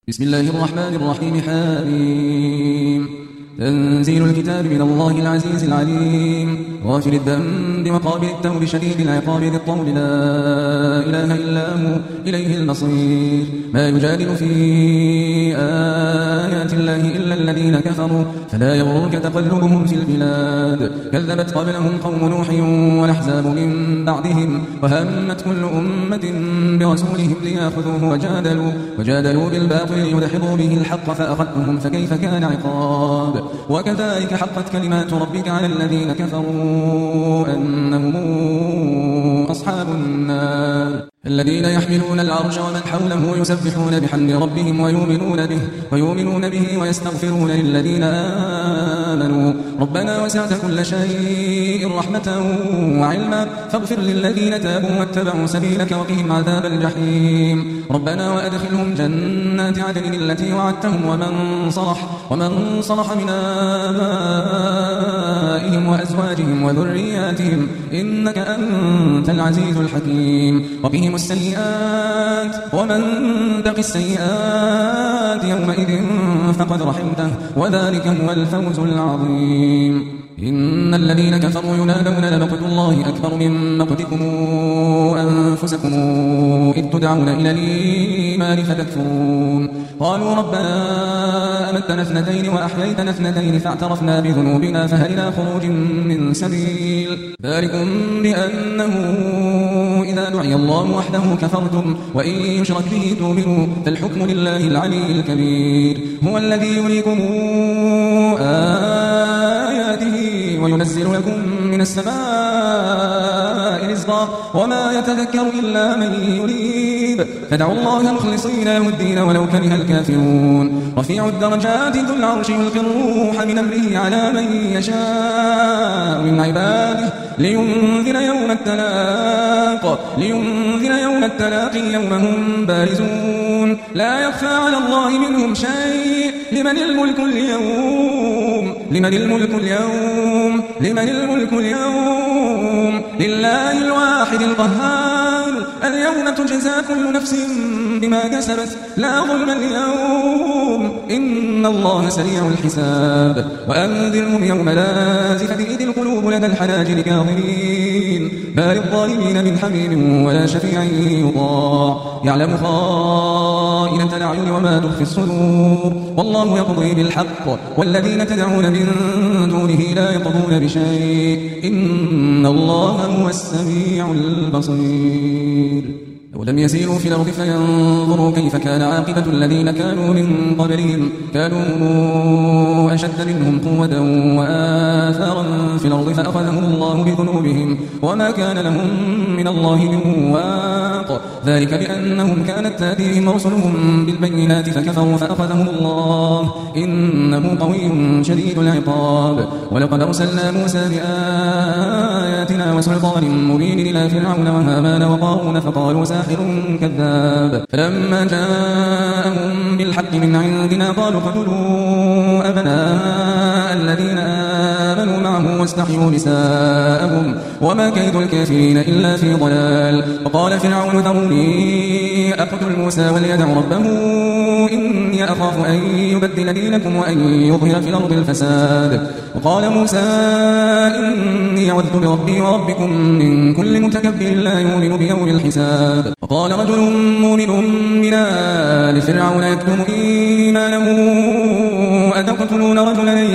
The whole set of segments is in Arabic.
بسم الله الرحمن الرحيم. حميم. تنزيل الكتاب من الله العزيز العليم، غافر الذنب وقابل التوب شديد العقاب ذي الطول، لا إله إلا هو إليه المصير. ما يجادل في آيات الله إلا الذين كفروا، فلا يغرك تقلبهم في البلاد. كذبت قبلهم قوم نوح والأحزاب من بعدهم، وهمت كل أمة برسولهم ليأخذوه، وجادلوا بالباطل ليدحضوا به الحق فأخذتهم فكيف كان عقاب. وكذلك حقت كلمات ربك على الذين كفروا أنهم أصحاب النار. الذين يحملون العرش ومن حوله يسبحون بحمد ربهم ويؤمنون به ويستغفرون للذين آمنوا ربنا وسعت كل شيء رحمة وعلما فاغفر للذين تابوا واتبعوا سبيلك وقهم عذاب الجحيم. ربنا وأدخلهم جنات عدن التي وعدتهم ومن صلح من آبائهم وأزواجهم وذرياتهم إنك أنت العزيز الحكيم. وقهم السيئات ومن تق السيئات يومئذ فقد رحمته وذلك هو الفوز العظيم. إن الذين كفروا ينادون لمقت الله أكبر من مقتكم أنفسكم إذ تدعون إلى الإيمان فتكفرون. قالوا ربنا أمتنا اثنتين وأحييتنا اثنتين فاعترفنا بذنوبنا فهل إلى خروج من سبيل. ذلكم بأنه إذا دعي الله وحده كفرتم وإن يشرك به تؤمنوا فالحكم لله العلي الكبير. هو الذي يريكم آياته وينزل لكم من السماء رزقا وما يتذكر إلا من يريد فدعوا الله مخلصين له الدين ولو كره الكافرون. رفيع الدرجات ذو العرش يلقي الروح من أمره على من يشاء من عباده لينذر يوم التلاقي يوم هم بارزون لا يخفى على الله منهم شيء. لمن الملك اليوم لله الواحد القهار. اليوم تجزى كل نفس بما كسبت لا ظلم اليوم إن الله سريع الحساب. وأنذرهم يوم لازفة إذ القلوب لدى الحناجر كاظمين ما للظالمين من حميم ولا شفيع يطاع يعلم خائنة الأعين وما تخفي الصدور والله يقضي بالحق والذين تدعون من دونه لا يقضون بشيء إن الله هو السميع البصير. ولم يسيروا في الأرض فينظروا كيف كان عاقبة الذين كانوا من قبلهم كانوا أشد منهم قوة وآثارا في الأرض فأخذهم الله بذنوبهم وما كان لهم من الله من واق. ذلك بأنهم كانت تأتيهم رسلهم بالبينات فكفروا فأخذهم الله إنه قوي شديد العقاب. ولقد أرسلنا موسى بآياتنا وسلطان مبين إلى فرعون وهامان وقارون فقالوا ساحر كذاب. فلما جاءهم بالحق من عندنا قالوا اقتلوا أبناء الذين آمنوا معه واستحيوا نساءهم وما كيد الكافرين إلا في ضلال. وقال فرعون ذروني أقتل موسى وليدع ربه إني أخاف أن يبدل دينكم وأن يظهر في الأرض الفساد. وقال موسى إني عوذت بربي وربكم من كل متكبر لا يؤمن بيوم الحساب. وقال رجل مؤمن من آل فرعون يكتم إيمانه أتقتلون رجلا أن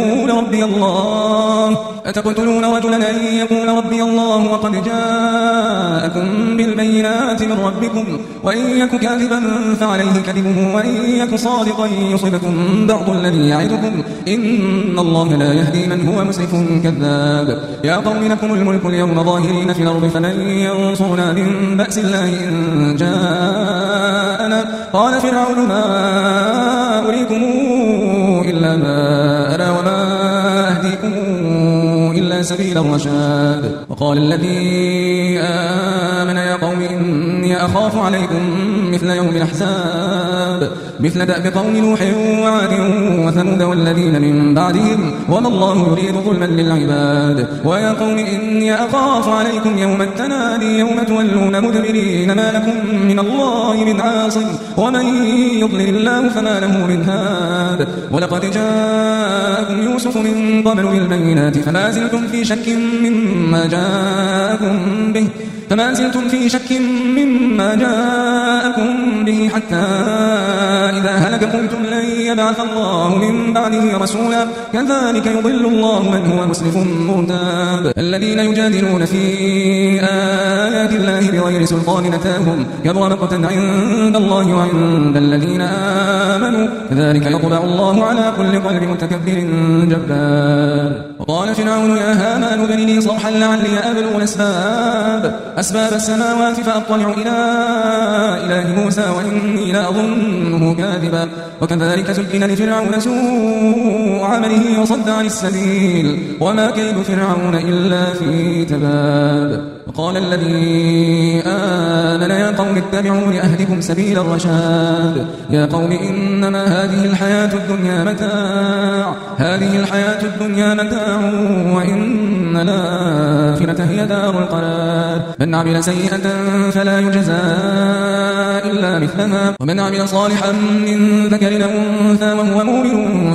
يقول ربي الله وقد جاءكم بالبينات من ربكم وإن يك كاذبا فعليه كذبه وإن يك صادقا يصبكم بعض الذي يعدكم إن الله لا يهدي من هو مسرف كذاب. يا قوم لكم الملك اليوم ظاهرين في الأرض فمن ينصرنا من بأس الله إن جاءنا. قال فرعون ما أريكم إلا ما أرى وما أهديكم إلا سبيل الرشاد. وقال الذي آمن يا قوم إني أخاف عليكم مثل يوم الأحزاب. مثل دأب قوم نوح وعاد وثمود والذين من بعدهم وما الله يريد ظلما للعباد. ويا قوم إني أخاف عليكم يوم التنادي يوم تولون مدبرين ما لكم من الله من عاصم ومن يضلل الله فما له من هاد. ولقد جاءكم يوسف من قبل بالبينات فما زلتم في شك مما جاءكم به حتى إذا هلك قلتم لن يبعث الله من بعده رسولا كذلك يضل الله من هو مسرف مرتاب. الذين يجادلون في آيات الله بغير سلطان أتاهم كبر مقتا عند الله وعند الذين آمنوا كذلك يطبع الله على كل قلب متكبر جبار. وقال فرعون يا هامان ابن لي صرحا لعلي أبلغ أسباب السماوات فأطلع إلى إله موسى وإني لأظنه كاذبا. وكذلك زين لفرعون سوء عمله وصد عن السبيل وما كيد فرعون إلا في تباب. وقال الذي آمن يا قوم اتبعون أهدكم سبيل الرشاد. يا قوم إنما هذه الحياة الدنيا متاع وإن الآخرة هي دار القرار. من عمل سيئة فلا يجزى إلا مثلها ومن عمل صالحا من ذكر أو أنثى وهو مؤمن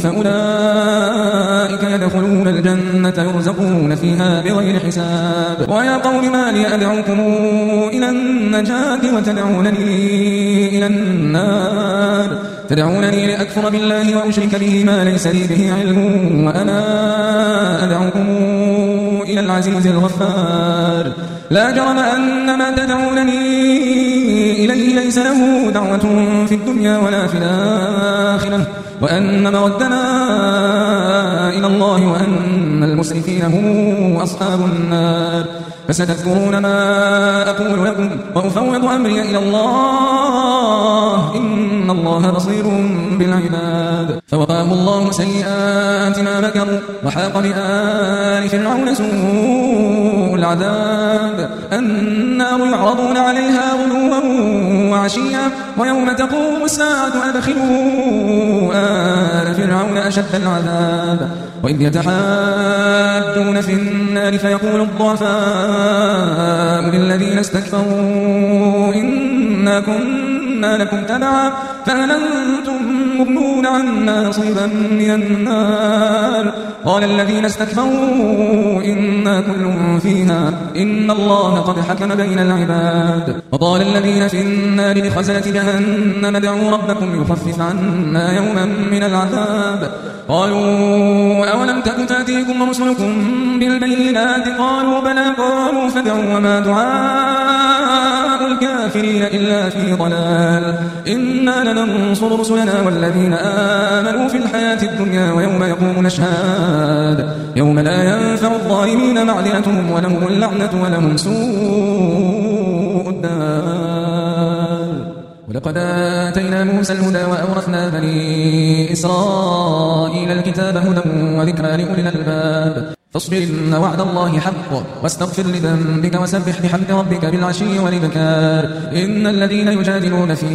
فأولئك يدخلون الجنة يرزقون فيها بغير حساب. ويا قوم ما لي أدعوكم إلى النجاة وتدعونني إلى النار تدعونني لأكفر بالله وأشرك به ما ليس لي به علم وأنا أدعوكم إلى العزيز الغفار. لا جرم أن ما تدعونني إليه ليس له دعوة في الدنيا ولا في الآخرة وأن مردنا إلى الله وأن المسرفين هم أصحاب النار. فستذكرون ما أقول لكم وأفوض أمري إلى الله إن الله بصير بالعباد. فوقاه الله سيئات ما مكروا وحاق بآل فرعون سوء العذاب. النار يعرضون عليها غدوا وعشيا ويوم تقوم الساعة أدخلوا آل فرعون أشد العذاب. وإذ يتحاجون في النار فيقول الضعفاء للذين استكبروا إنا كنا لكم تبعا فهل أنتم مغنون عنا نصيبا من النار. قال الذين استكبروا إنا كل فيها إن الله قد حكم بين العباد. وقال الذين في النار لخزنة جهنم ادعوا ربكم يخفف عنا يوما من العذاب. قالوا أولم تك تأتيكم رسلكم بالبينات قالوا بلى قالوا فادعوا وما دعاء الكافرين إلا في ضلال. إنا لننصر رسلنا والذين آمنوا في الحياة الدنيا ويوم يقوم الأشهاد يوم لا ينفع الظالمين معذرتهم ولهم اللعنة ولهم سوء الدار. ولقد آتينا موسى الهدى وأورثنا بني إسرائيل الكتاب هدى وذكرى لأولي الألباب. فاصبر إن وعد الله حق واستغفر لذنبك وسبح بحمد ربك بالعشي والإبكار. إن الذين يجادلون في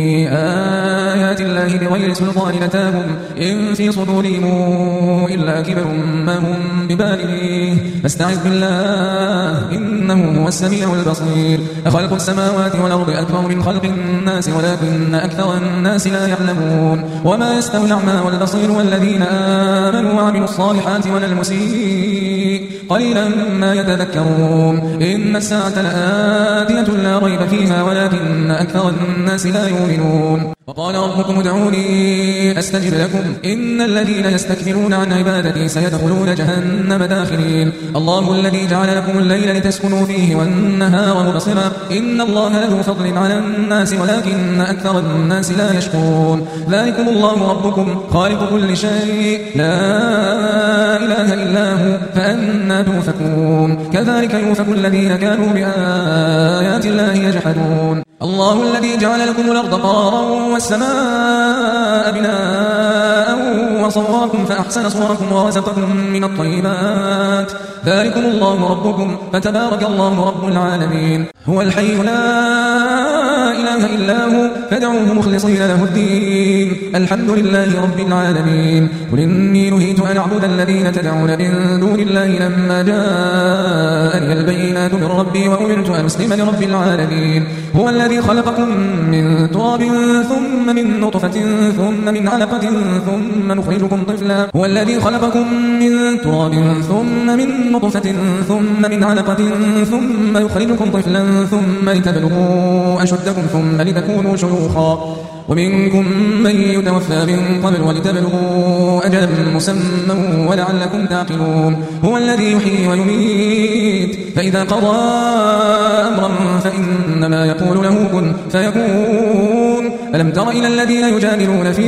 آيات الله بغير سلطان أتاهم إن في صدورهم إلا كبر ما هم ببالغيه فاستعذ بالله إنه هو السميع البصير. أخلق السماوات والأرض أكبر من خلق الناس ولكن أكثر الناس لا يعلمون. وما يستوي الأعمى والبصير والذين آمنوا وعملوا الصالحات ولا المسيء قليلا ما يتذكرون. إن الساعة لآتية لا ريب فيها ولكن أكثر الناس لا يؤمنون. وقال ربكم ادعوني أستجب لكم إن الذين يستكبرون عن عبادتي سيدخلون جهنم داخرين. الله الذي جعل لكم الليل لتسكنوا فيه والنهار مبصرا إن الله ذو فضل على الناس ولكن أكثر الناس لا يشكرون. ذلكم الله ربكم خالق كل شيء لا إله إلا هو فأنى توفكون. كذلك يوفك الذين كانوا بآيات الله يجحدون. الله الذي جعل لكم الأرض قرارا والسماء بناء وصوركم فأحسن صوركم ورزقكم من الطيبات ذلكم الله ربكم فتبارك الله رب العالمين هو الحي لا إله إلا هو فادعوه مخلصين له الدين الحمد لله رب العالمين قل إني نهيت أن أعبد الذين تدعون من دون الله لما جاءني البينات من ربي وأمرت أن أسلم لرب العالمين هو الذي خلقكم من تراب ثم من نطفة ثم من علقة ثم نخرجكم طفلا هو الذي خلقكم من تراب ثم من نطفة ثم من علقة ثم يخرجكم طفلا ثم لتبلغوا أشدكم ثم لتكونوا شيوخا ومنكم من يتوفى من قبل ولتبلغوا أجلا مسمى ولعلكم تعقلون هو الذي يحيي ويميت فإذا قضى أمرا فإنما يقول له كن فيكون ألم تر إلى الذين يجادلون في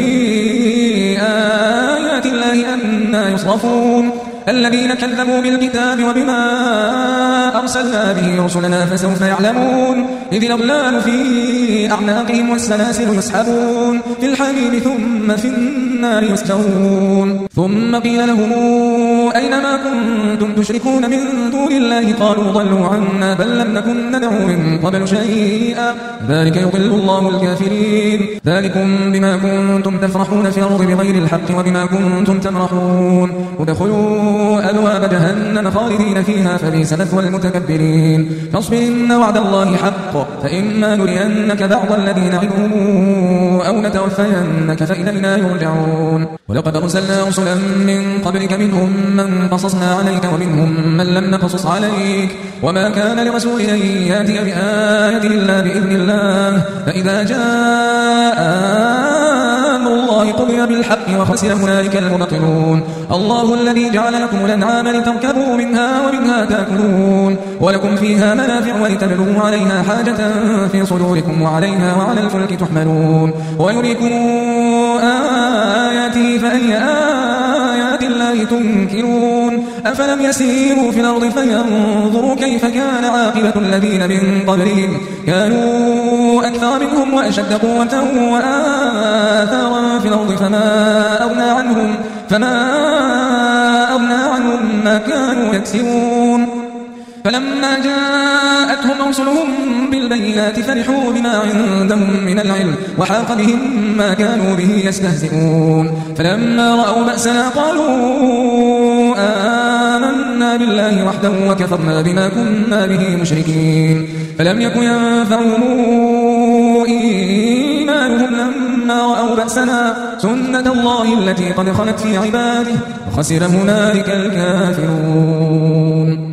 آيات الله أنى يصرفون الذين كذبوا بالكتاب وبما أرسلنا به رسلنا فسوف يعلمون إذ الأغلال في أعناقهم والسلاسل يسحبون في الحميم ثم في النار يسجرون ثم قيل لهم أين ما كنتم تشركون من دون الله قالوا ضلوا عنا بل لم نكن ندعو من قبل شيئا ذلك يضل الله الكافرين ذلكم بما كنتم تفرحون في الأرض بغير الحق وبما كنتم تمرحون ادخلوا أبواب جهنم خالدين فيها فبئس مثوى المتكبرين فاصبر إن وعد الله حق فإما نرينك بعض الذي نعدهم أو نتوفينك فإلينا يرجعون ولقد أرسلنا رسلا من قبلك منهم من قصصنا عليك ومنهم من لم نقصص عليك وما كان لرسول أن يأتي بآية إلا بإذن الله فإذا جاء أمر الله قضي بالحق وخسر هنالك المبطلون الله الذي جعل لكم الأنعام لتركبوا منها ومنها تأكلون ولكم فيها منافع ولتبلغوا عليها حاجة في صدوركم وعليها وعلى الفلك تحملون ويريكم آياته فأي آيات الله تنكرون أفلم يسيروا في الأرض فينظروا كيف كان عاقبة الذين من قبلهم كانوا أكثر منهم وأشد قوة وآثارا في الأرض فما أغنى عنهم ما كانوا يكسبون فلما جاءتهم رسلهم بالبينات فرحوا بما عندهم من العلم وحاق بهم ما كانوا به يستهزئون فلما رأوا بأسنا قالوا آمنا بالله وحده وكفرنا بما كنا به مشركين فلم يكن ينفعهم إيمانهم لما رأوا بأسنا سنة الله التي قد خلت في عباده وخسر هنالك الكافرون